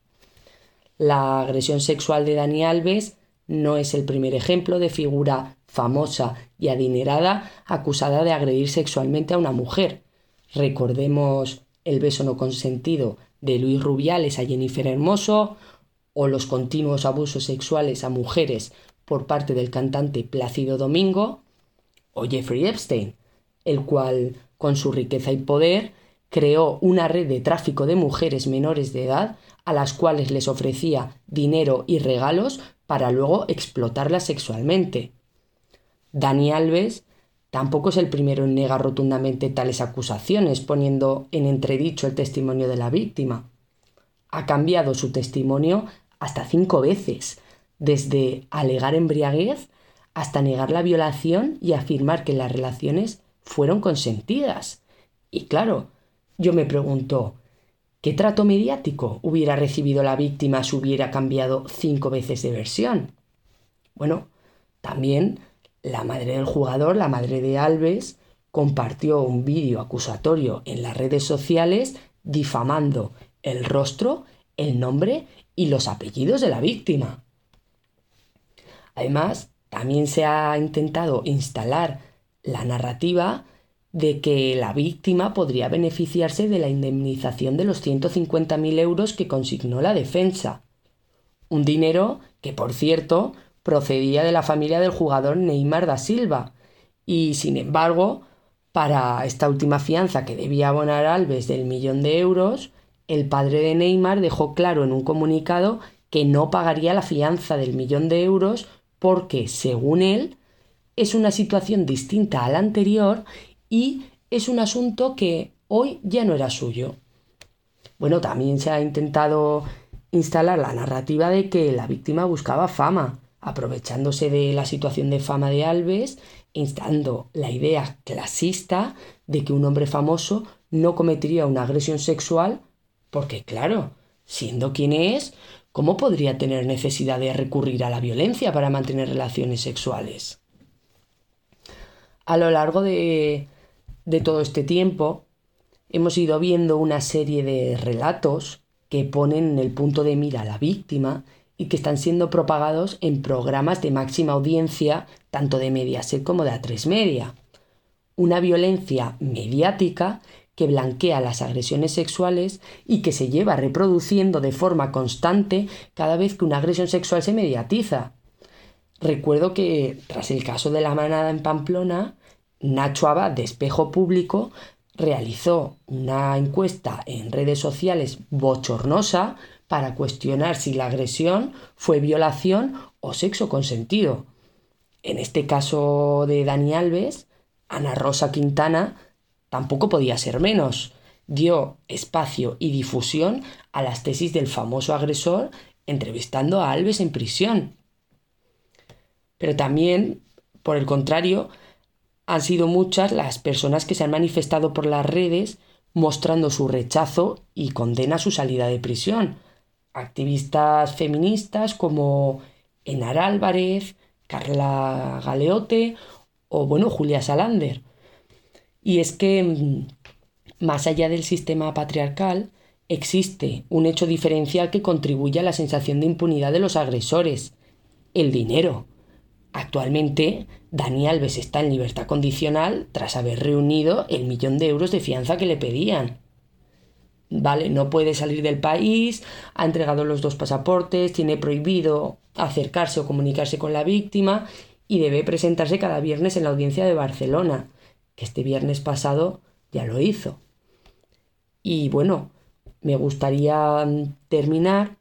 La agresión sexual de Dani Alves no es el primer ejemplo de figura famosa y adinerada acusada de agredir sexualmente a una mujer. Recordemos el beso no consentido de Luis Rubiales a Jennifer Hermoso o los continuos abusos sexuales a mujeres por parte del cantante Plácido Domingo o Jeffrey Epstein, el cual, con su riqueza y poder, creó una red de tráfico de mujeres menores de edad a las cuales les ofrecía dinero y regalos para luego explotarlas sexualmente. Dani Alves tampoco es el primero en negar rotundamente tales acusaciones, poniendo en entredicho el testimonio de la víctima. Ha cambiado su testimonio hasta 5 veces, desde alegar embriaguez hasta negar la violación y afirmar que las relaciones fueron consentidas. Y claro, yo me pregunto, ¿qué trato mediático hubiera recibido la víctima si hubiera cambiado 5 veces de versión? Bueno, también la madre del jugador, la madre de Alves, compartió un vídeo acusatorio en las redes sociales difamando el rostro, el nombre y los apellidos de la víctima. Además, también se ha intentado instalar la narrativa de que la víctima podría beneficiarse de la indemnización de los 150.000 euros que consignó la defensa. Un dinero que, por cierto, procedía de la familia del jugador Neymar da Silva y, sin embargo, para esta última fianza que debía abonar Alves del 1 millón de euros, el padre de Neymar dejó claro en un comunicado que no pagaría la fianza del 1 millón de euros porque, según él, es una situación distinta a la anterior y es un asunto que hoy ya no era suyo. Bueno, también se ha intentado instalar la narrativa de que la víctima buscaba fama, aprovechándose de la situación de fama de Alves, instando la idea clasista de que un hombre famoso no cometería una agresión sexual porque, claro, siendo quien es, ¿cómo podría tener necesidad de recurrir a la violencia para mantener relaciones sexuales? A lo largo de todo este tiempo hemos ido viendo una serie de relatos que ponen en el punto de mira a la víctima y que están siendo propagados en programas de máxima audiencia, tanto de Mediaset como de A3 Media. Una violencia mediática que blanquea las agresiones sexuales y que se lleva reproduciendo de forma constante cada vez que una agresión sexual se mediatiza. Recuerdo que, tras el caso de la manada en Pamplona, Nacho Abad, de Espejo Público, realizó una encuesta en redes sociales bochornosa para cuestionar si la agresión fue violación o sexo consentido. En este caso de Dani Alves, Ana Rosa Quintana tampoco podía ser menos. Dio espacio y difusión a las tesis del famoso agresor entrevistando a Alves en prisión. Pero también, por el contrario, han sido muchas las personas que se han manifestado por las redes mostrando su rechazo y condena a su salida de prisión. Activistas feministas como Enar Álvarez, Carla Galeote o, Julia Salander. Y es que, más allá del sistema patriarcal, existe un hecho diferencial que contribuye a la sensación de impunidad de los agresores: el dinero. Actualmente, Dani Alves está en libertad condicional tras haber reunido el 1 millón de euros de fianza que le pedían. Vale, no puede salir del país, ha entregado los 2 pasaportes, tiene prohibido acercarse o comunicarse con la víctima y debe presentarse cada viernes en la audiencia de Barcelona, que este viernes pasado ya lo hizo. Y me gustaría terminar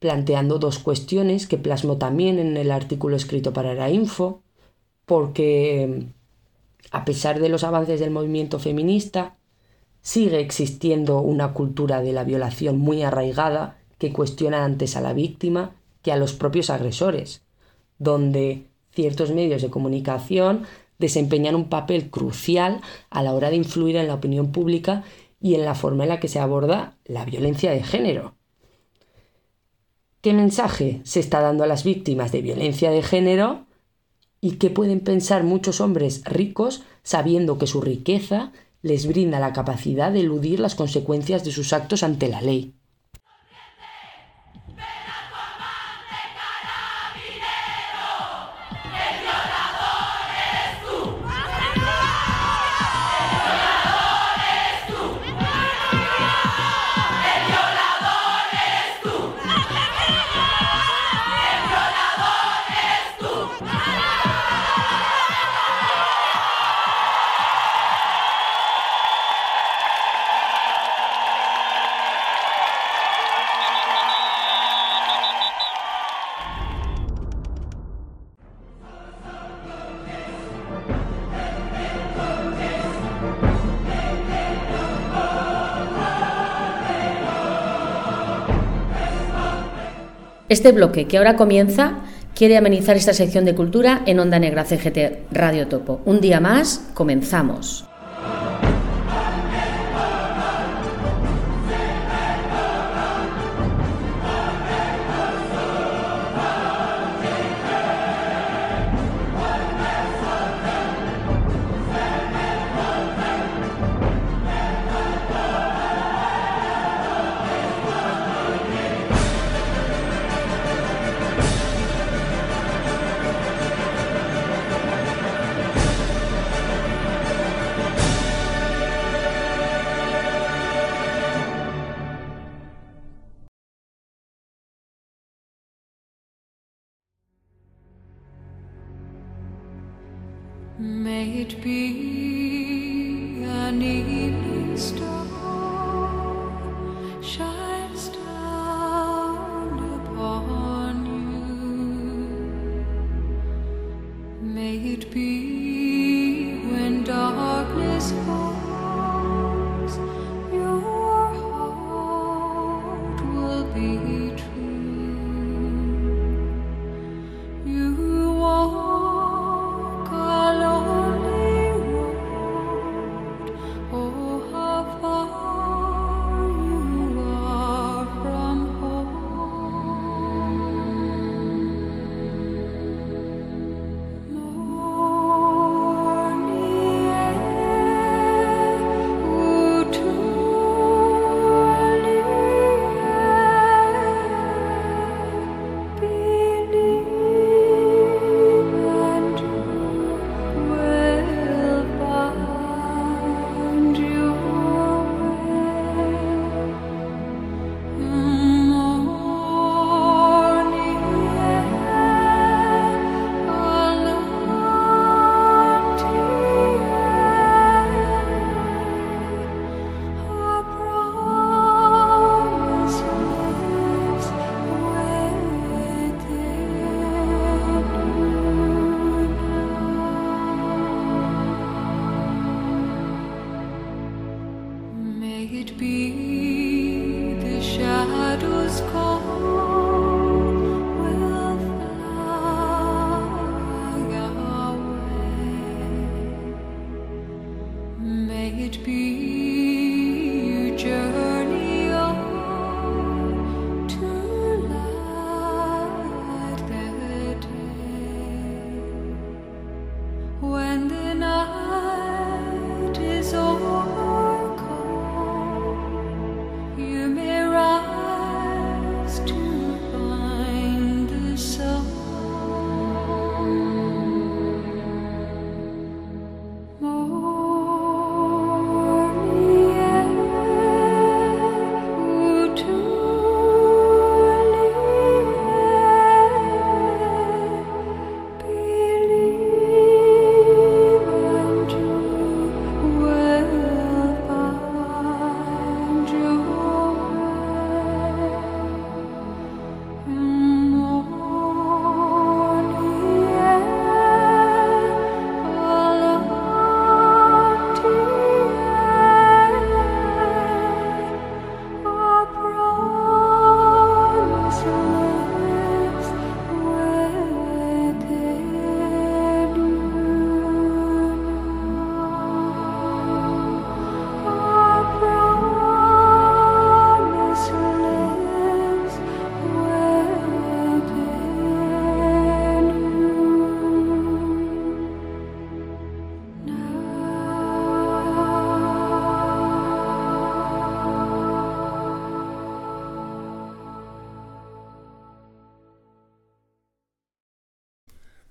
planteando dos cuestiones que plasmo también en el artículo escrito para Arainfo, porque a pesar de los avances del movimiento feminista, sigue existiendo una cultura de la violación muy arraigada que cuestiona antes a la víctima que a los propios agresores, donde ciertos medios de comunicación desempeñan un papel crucial a la hora de influir en la opinión pública y en la forma en la que se aborda la violencia de género. ¿Qué mensaje se está dando a las víctimas de violencia de género? ¿Y qué pueden pensar muchos hombres ricos sabiendo que su riqueza les brinda la capacidad de eludir las consecuencias de sus actos ante la ley?
Este bloque, que ahora comienza, quiere amenizar esta sección de cultura en Onda Negra CGT Radio Topo. Un día más, comenzamos.
May it be an evening star shines down upon you. May it be when darkness falls, your heart will be true. You walk a lonely road. Oh, how far you are from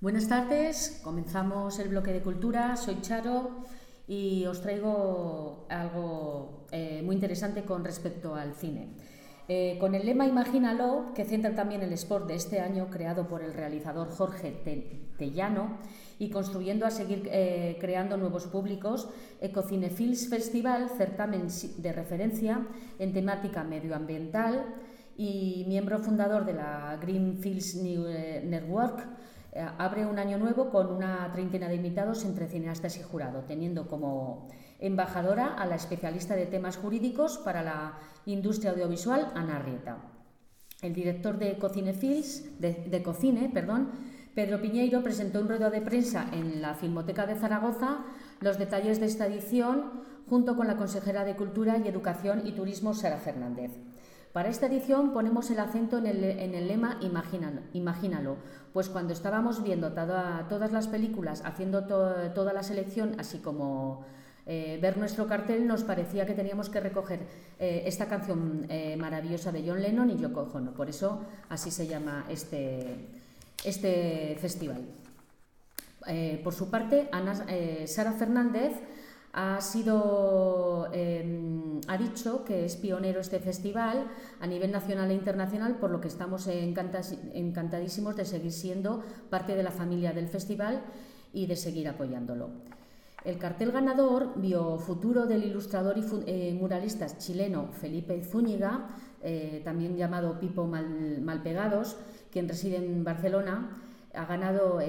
Buenas tardes, comenzamos el bloque de cultura, soy Charo y os traigo algo muy interesante con respecto al cine. Con el lema Imagínalo, que centra también el sport de este año, creado por el realizador Jorge Tellano, y construyendo a seguir creando nuevos públicos, Ecocinefilms Festival, certamen de referencia en temática medioambiental y miembro fundador de la Greenfields Network, abre un año nuevo con una treintena de invitados entre cineastas y jurado, teniendo como embajadora a la especialista de temas jurídicos para la industria audiovisual, Ana Arrieta. El director de Ecocine, Pedro Piñeiro, presentó un ruedo de prensa en la Filmoteca de Zaragoza los detalles de esta edición, junto con la consejera de Cultura y Educación y Turismo, Sara Fernández. Para esta edición ponemos el acento en el lema Imagínalo, pues cuando estábamos viendo todas las películas, haciendo toda la selección, así como ver nuestro cartel, nos parecía que teníamos que recoger esta canción maravillosa de John Lennon y Yoko Ono. Por eso así se llama este festival. Por su parte, Sara Fernández ha dicho que es pionero este festival a nivel nacional e internacional, por lo que estamos encantadísimos de seguir siendo parte de la familia del festival y de seguir apoyándolo. El cartel ganador vio futuro del ilustrador y muralista chileno Felipe Zúñiga, también llamado Pipo Malpegados, quien reside en Barcelona. Ha ganado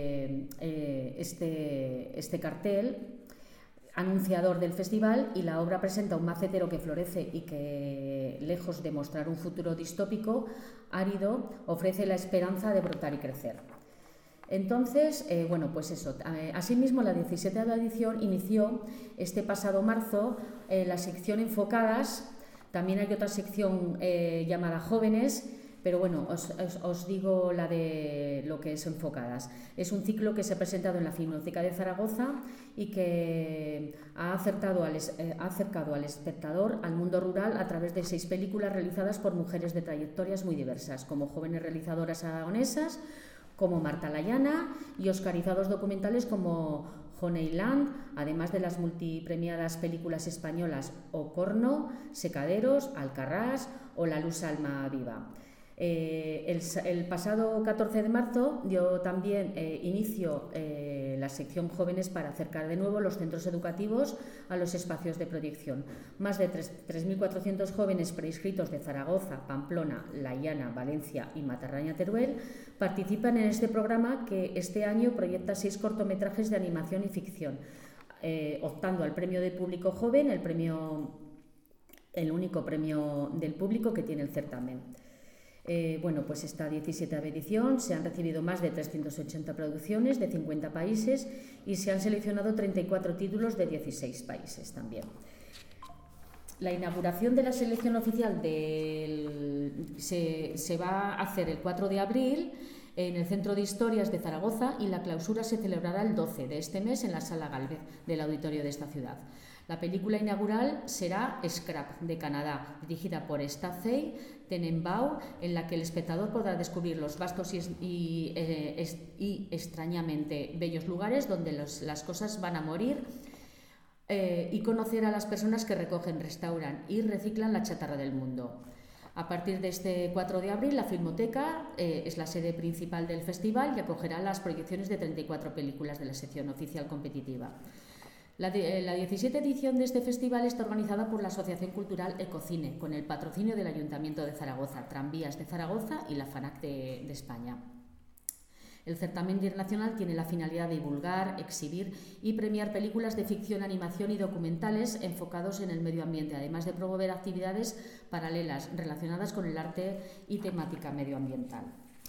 este cartel, anunciador del festival, y la obra presenta un macetero que florece y que, lejos de mostrar un futuro distópico árido, ofrece la esperanza de brotar y crecer. Entonces, asimismo, la 17ª edición inició este pasado marzo la sección Enfocadas. También hay otra sección llamada Jóvenes, pero bueno, os digo la de lo que es Enfocadas. Es un ciclo que se ha presentado en la Filmoteca de Zaragoza y que ha acercado al espectador al mundo rural a través de 6 películas realizadas por mujeres de trayectorias muy diversas, como jóvenes realizadoras aragonesas, como Marta Layana, y oscarizados documentales como Honeyland, además de las multipremiadas películas españolas Ocorno, Secaderos, Alcarrás o La luz alma viva. El pasado 14 de marzo dio también inicio la sección Jóvenes para acercar de nuevo los centros educativos a los espacios de proyección. Más de 3.400 jóvenes preinscritos de Zaragoza, Pamplona, La Llana, Valencia y Matarraña-Teruel participan en este programa, que este año proyecta 6 cortometrajes de animación y ficción, optando al premio de público joven, el único premio del público que tiene el certamen. Pues esta 17ª edición se han recibido más de 380 producciones de 50 países y se han seleccionado 34 títulos de 16 países también. La inauguración de la selección oficial se va a hacer el 4 de abril en el Centro de Historias de Zaragoza, y la clausura se celebrará el 12 de este mes en la Sala Gálvez del auditorio de esta ciudad. La película inaugural será Scrap, de Canadá, dirigida por Stacey Tenenbaum, en la que el espectador podrá descubrir los vastos y extrañamente bellos lugares donde las cosas van a morir, y conocer a las personas que recogen, restauran y reciclan la chatarra del mundo. A partir de este 4 de abril, la Filmoteca es la sede principal del festival y acogerá las proyecciones de 34 películas de la sección oficial competitiva. La 17 edición de este festival está organizada por la Asociación Cultural Ecocine, con el patrocinio del Ayuntamiento de Zaragoza, Tranvías de Zaragoza y la FANAC de España. El certamen internacional tiene la finalidad de divulgar, exhibir y premiar películas de ficción, animación y documentales enfocados en el medio ambiente, además de promover actividades paralelas relacionadas con el arte y temática medioambiental.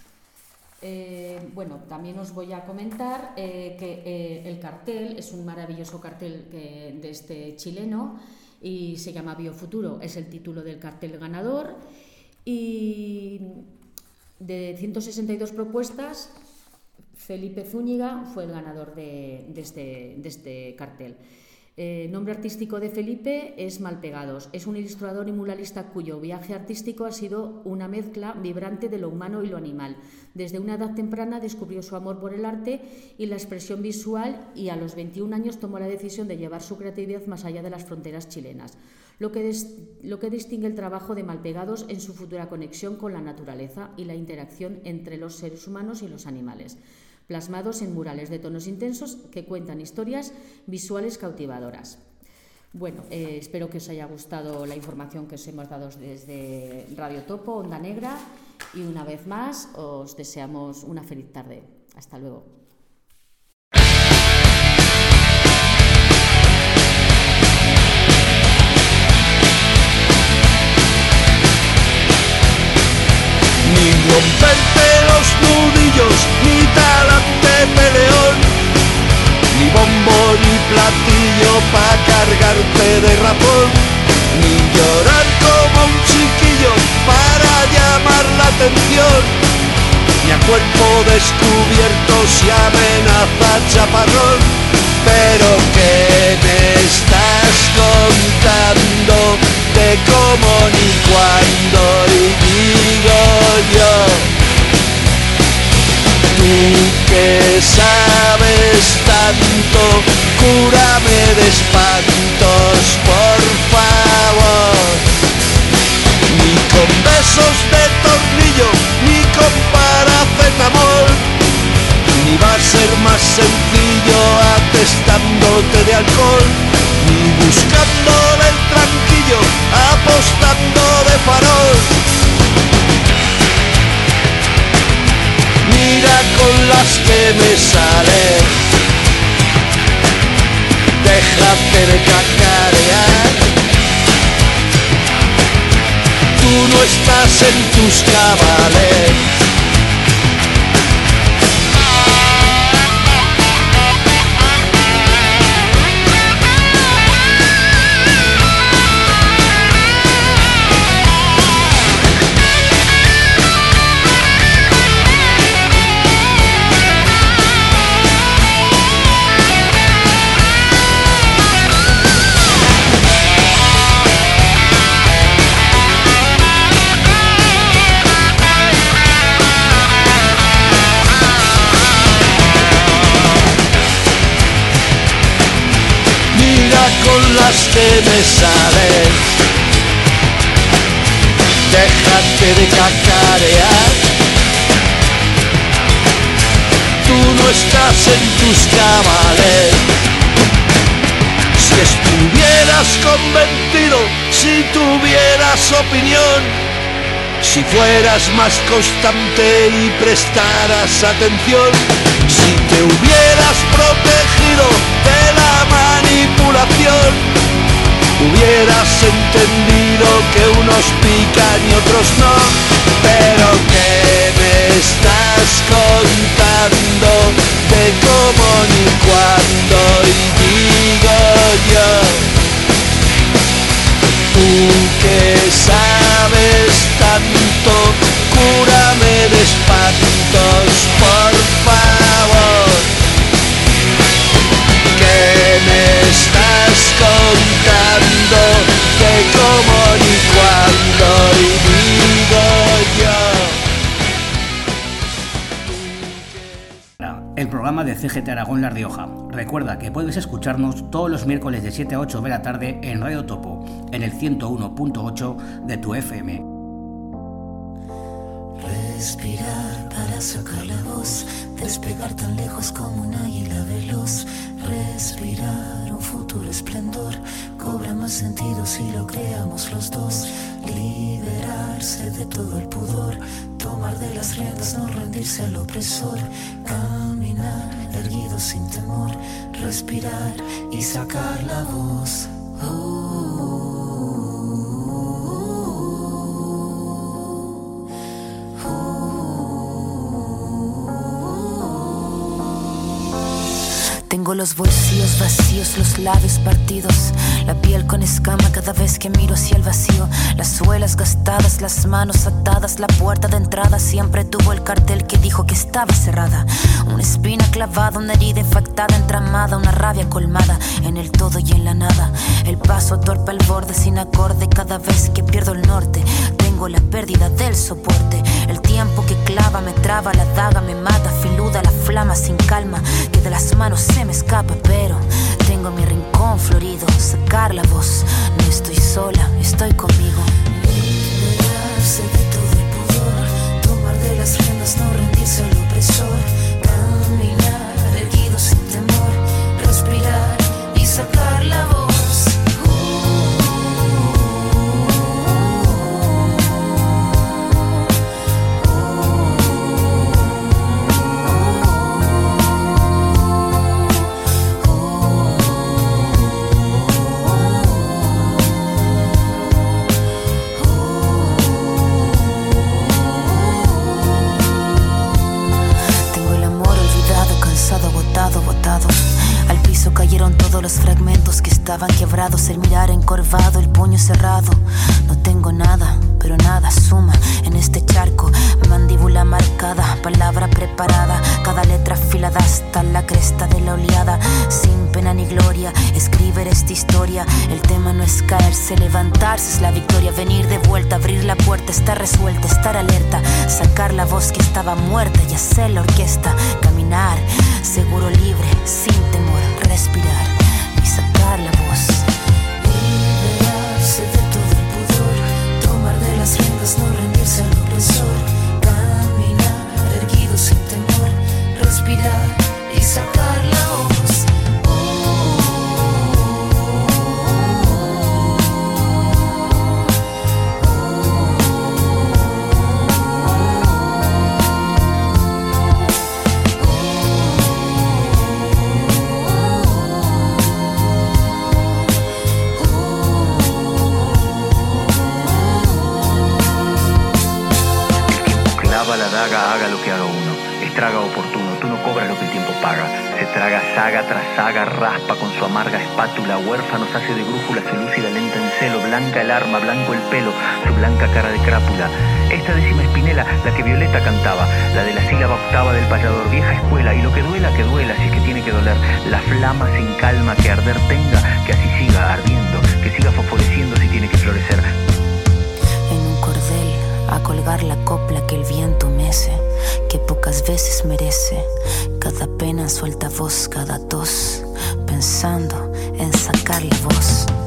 También os voy a comentar que el cartel es un maravilloso cartel de este chileno y se llama Biofuturo, es el título del cartel ganador, y de 162 propuestas Felipe Zúñiga fue el ganador de este cartel. El nombre artístico de Felipe es Malpegados. Es un ilustrador y muralista cuyo viaje artístico ha sido una mezcla vibrante de lo humano y lo animal. Desde una edad temprana descubrió su amor por el arte y la expresión visual y a los 21 años tomó la decisión de llevar su creatividad más allá de las fronteras chilenas, lo que distingue el trabajo de Malpegados en su futura conexión con la naturaleza y la interacción entre los seres humanos y los animales, plasmados en murales de tonos intensos que cuentan historias visuales cautivadoras. Bueno, espero que os haya gustado la información que os hemos dado desde Radio Topo, Onda Negra, y una vez más os deseamos una feliz tarde. Hasta luego.
Ni romperte los nudillos, ni talante peleón, ni bombo ni platillo pa' cargarte de rapón, ni llorar como un chiquillo para llamar la atención, ni a cuerpo descubierto si amenaza chaparrón. Pero ¿qué me estás contando de cómo ni cuándo? Y digo yo, tú que sabes tanto, cúrame de espantos, por favor. Ni con besos de tornillo, ni con paracetamol, ni va a ser más sencillo atestándote de alcohol, ni buscándole el tranquillo, apostando de farol. Mira con las que me sale, déjate de cacarear. Tú no estás en tus cabales. Con las que me sales, déjate de cacarear. Tú no estás en tus cabales. Si estuvieras convencido, si tuvieras opinión, si fueras más constante y prestaras atención, si te hubieras protegido de la manipulación, hubieras entendido que unos pican y otros no. Pero ¿qué me estás contando de cómo ni cuándo? Y digo yo, tú que sabes tanto, cúrame de espantos, por favor. ¿Qué me estás contando de cómo ni cuándo? Y digo yo.
El programa de CGT Aragón La Rioja. Recuerda que puedes escucharnos todos los miércoles de 7 a 8 de la tarde en Radio Topo, en el 101.8 de tu FM.
Respirar para sacar la voz, despegar tan lejos como un águila veloz. Respirar un futuro esplendor, cobra más sentido si lo creamos los dos. Liberarse de todo el pudor, tomar de las riendas, no rendirse al opresor. Caminar erguido sin temor, respirar y sacar la voz. Tengo los bolsillos vacíos, los labios partidos, la piel con escama cada vez que miro hacia el vacío. Las suelas gastadas, las manos atadas, la puerta de entrada siempre tuvo el cartel que dijo que estaba cerrada. Una espina clavada, una herida infectada, entramada, una rabia colmada en el todo y en la nada. El paso torpe al borde, sin acorde, cada vez que pierdo el norte. Tengo la pérdida del soporte. El tiempo que clava me traba, la daga me mata, filuda la flama sin calma, que de las manos se me escapa, pero tengo mi rincón florido. Sacar la voz, no estoy sola, estoy conmigo.
Liberarse de todo el pudor, tomar de las riendas, no rendirse al opresor. Caminar erguido sin temor, respirar y sacar la voz. Botado. Al piso cayeron todos los fragmentos que estaban quebrados. El mirar encorvado, el puño cerrado. No tengo nada, pero nada suma en este charco. Mandíbula marcada, palabra preparada, cada letra afilada hasta la cresta de la oleada. Sin pena ni gloria, escribir esta historia. El tema no es caerse, levantarse es la victoria. Venir de vuelta, abrir la puerta, estar resuelta, estar alerta. Sacar la voz que estaba muerta y hacer la orquesta. Caminar, seguro, libre, sin temor, respirar y sacar la voz. Liberarse de todo el pudor, tomar de las riendas, no rendirse al opresor. Caminar erguido sin temor, respirar y sacar la voz.
La daga, haga lo que haga uno, estraga oportuno, tú no cobras lo que el tiempo paga. Se traga saga tras saga, raspa con su amarga espátula, huérfanos hace de brújula, se lúcida lenta en celo, blanca el arma, blanco el pelo, su blanca cara de crápula. Esta décima espinela, la que Violeta cantaba, la de la sílaba octava del payador, vieja escuela, y lo que duela, si es que tiene que doler, la flama sin calma que arder tenga, que así siga ardiendo, que siga fosforeciendo si tiene que florecer.
En un cordel, a colgar la copla que el viento mece, que pocas veces merece. Cada pena suelta voz, cada tos, pensando en sacar la voz.